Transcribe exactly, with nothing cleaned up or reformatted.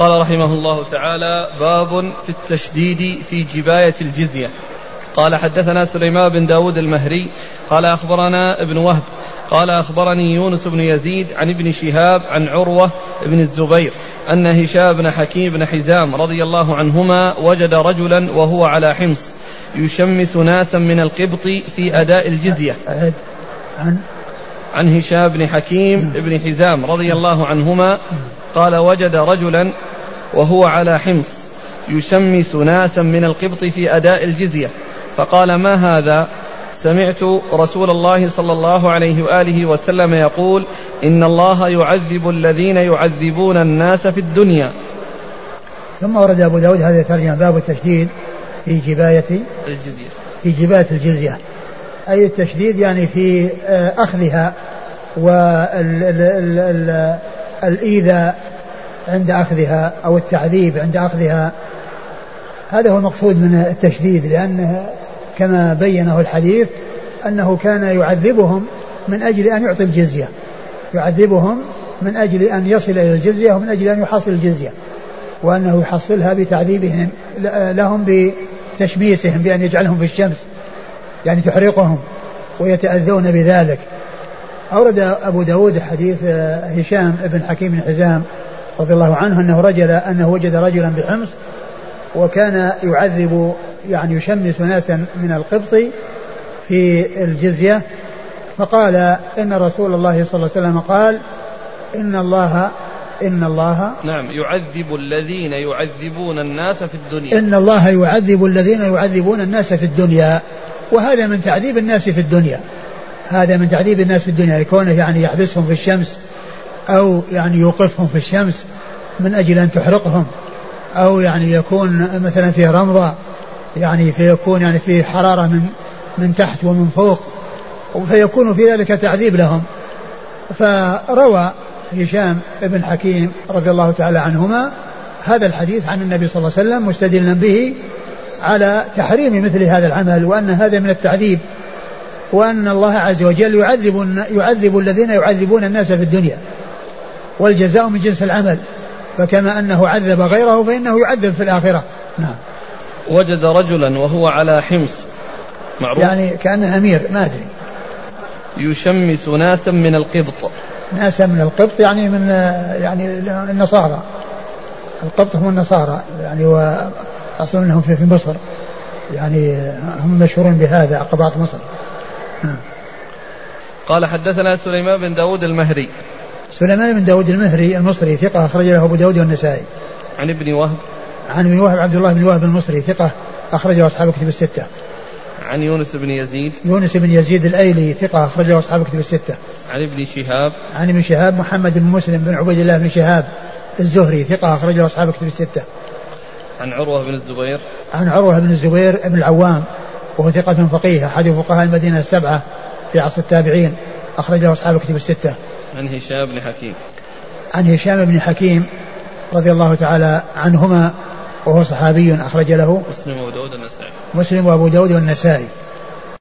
قال رحمه الله تعالى: باب في التشديد في جباية الجزية. قال: حدثنا سليمان بن داود المهري قال أخبرنا ابن وهب قال أخبرني يونس بن يزيد عن ابن شهاب عن عروة بن الزبير أن هشام بن حكيم بن حزام رضي الله عنهما وجد رجلا وهو على حمص يشمس ناسا من القبط في أداء الجزية. عن عن هشام بن حكيم بن حزام رضي الله عنهما قال: وجد رجلا وهو على حمص يشمس ناسا من القبط في أداء الجزية، فقال: ما هذا؟ سمعت رسول الله صلى الله عليه وآله وسلم يقول: إن الله يعذب الذين يعذبون الناس في الدنيا. ثم ورد أبو داود هذا الترجمة: باب التشديد في جباية الجزية في جباية الجزية، أي التشديد يعني في أخذها والإيذاء عند أخذها أو التعذيب عند أخذها. هذا هو المقصود من التشديد، لأنه كما بينه الحديث أنه كان يعذبهم من أجل أن يعطي الجزية، يعذبهم من أجل أن يصل إلى الجزية ومن أجل أن يحصل الجزية، وأنه يحصلها بتعذيبهم لهم بتشميسهم بأن يجعلهم في الشمس، يعني تحرقهم ويتأذون بذلك. أورد أبو داود حديث هشام بن حكيم بن حزام رضي الله عنه أنه رجل أنه وجد رجلا بحمص وكان يعذب يعني يشمس ناسا من القبط في الجزية، فقال: إن رسول الله صلى الله عليه وسلم قال: إن الله إن الله نعم يعذب الذين يعذبون الناس في الدنيا إن الله يعذب الذين يعذبون الناس في الدنيا. وهذا من تعذيب الناس في الدنيا، هذا من تعذيب الناس في الدنيا، يكونه يعني يحبسهم في الشمس أو يعني يوقفهم في الشمس من أجل أن تحرقهم، أو يعني يكون مثلا فيه رمضة، يعني فيكون يعني فيه حرارة من من تحت ومن فوق، فيكون في ذلك تعذيب لهم. فروى هشام بن حكيم رضي الله تعالى عنهما هذا الحديث عن النبي صلى الله عليه وسلم مستدلا به على تحريم مثل هذا العمل، وأن هذا من التعذيب، وأن الله عز وجل يعذب يعذب الذين يعذبون الناس في الدنيا، والجزاء من جنس العمل، فكما أنه عذب غيره فإنه يعذب في الآخرة. نعم. وجد رجلا وهو على حمص، معروف يعني كأنه أمير ما أدري، يشمس ناسا من القبط. ناسا من القبط يعني من يعني النصارى، القبط هم النصارى يعني، وأصلا لهم في مصر، يعني هم مشهورين بهذا قباط مصر. نعم. قال: حدثنا سليمان بن داود المهري. سليمان بن داود المهري المصري ثقة أخرج له أبو داود والنسائي. عن ابن وهب عن ابن وهب عبد الله بن وهب المصري ثقة أخرجه أصحاب الكتب الستة. عن يونس بن يزيد يونس بن يزيد الأيلي ثقة أخرجه أصحاب الكتب الستة. عن ابن شهاب عن ابن شهاب محمد بن مسلم بن عبيد الله بن شهاب الزهري ثقة أخرجه أصحاب الكتب الستة. عن عروة بن الزبير عن عروة بن الزبير بن العوام وهو ثقة فقيه أحد فقهاء المدينة السبعة في عصر التابعين أخرجه أصحاب الكتب الستة. عن هشام بن حكيم عن هشام بن حكيم رضي الله تعالى عنهما وهو صحابي أخرج له مسلم وأبو داود والنسائي مسلم وأبو داود والنسائي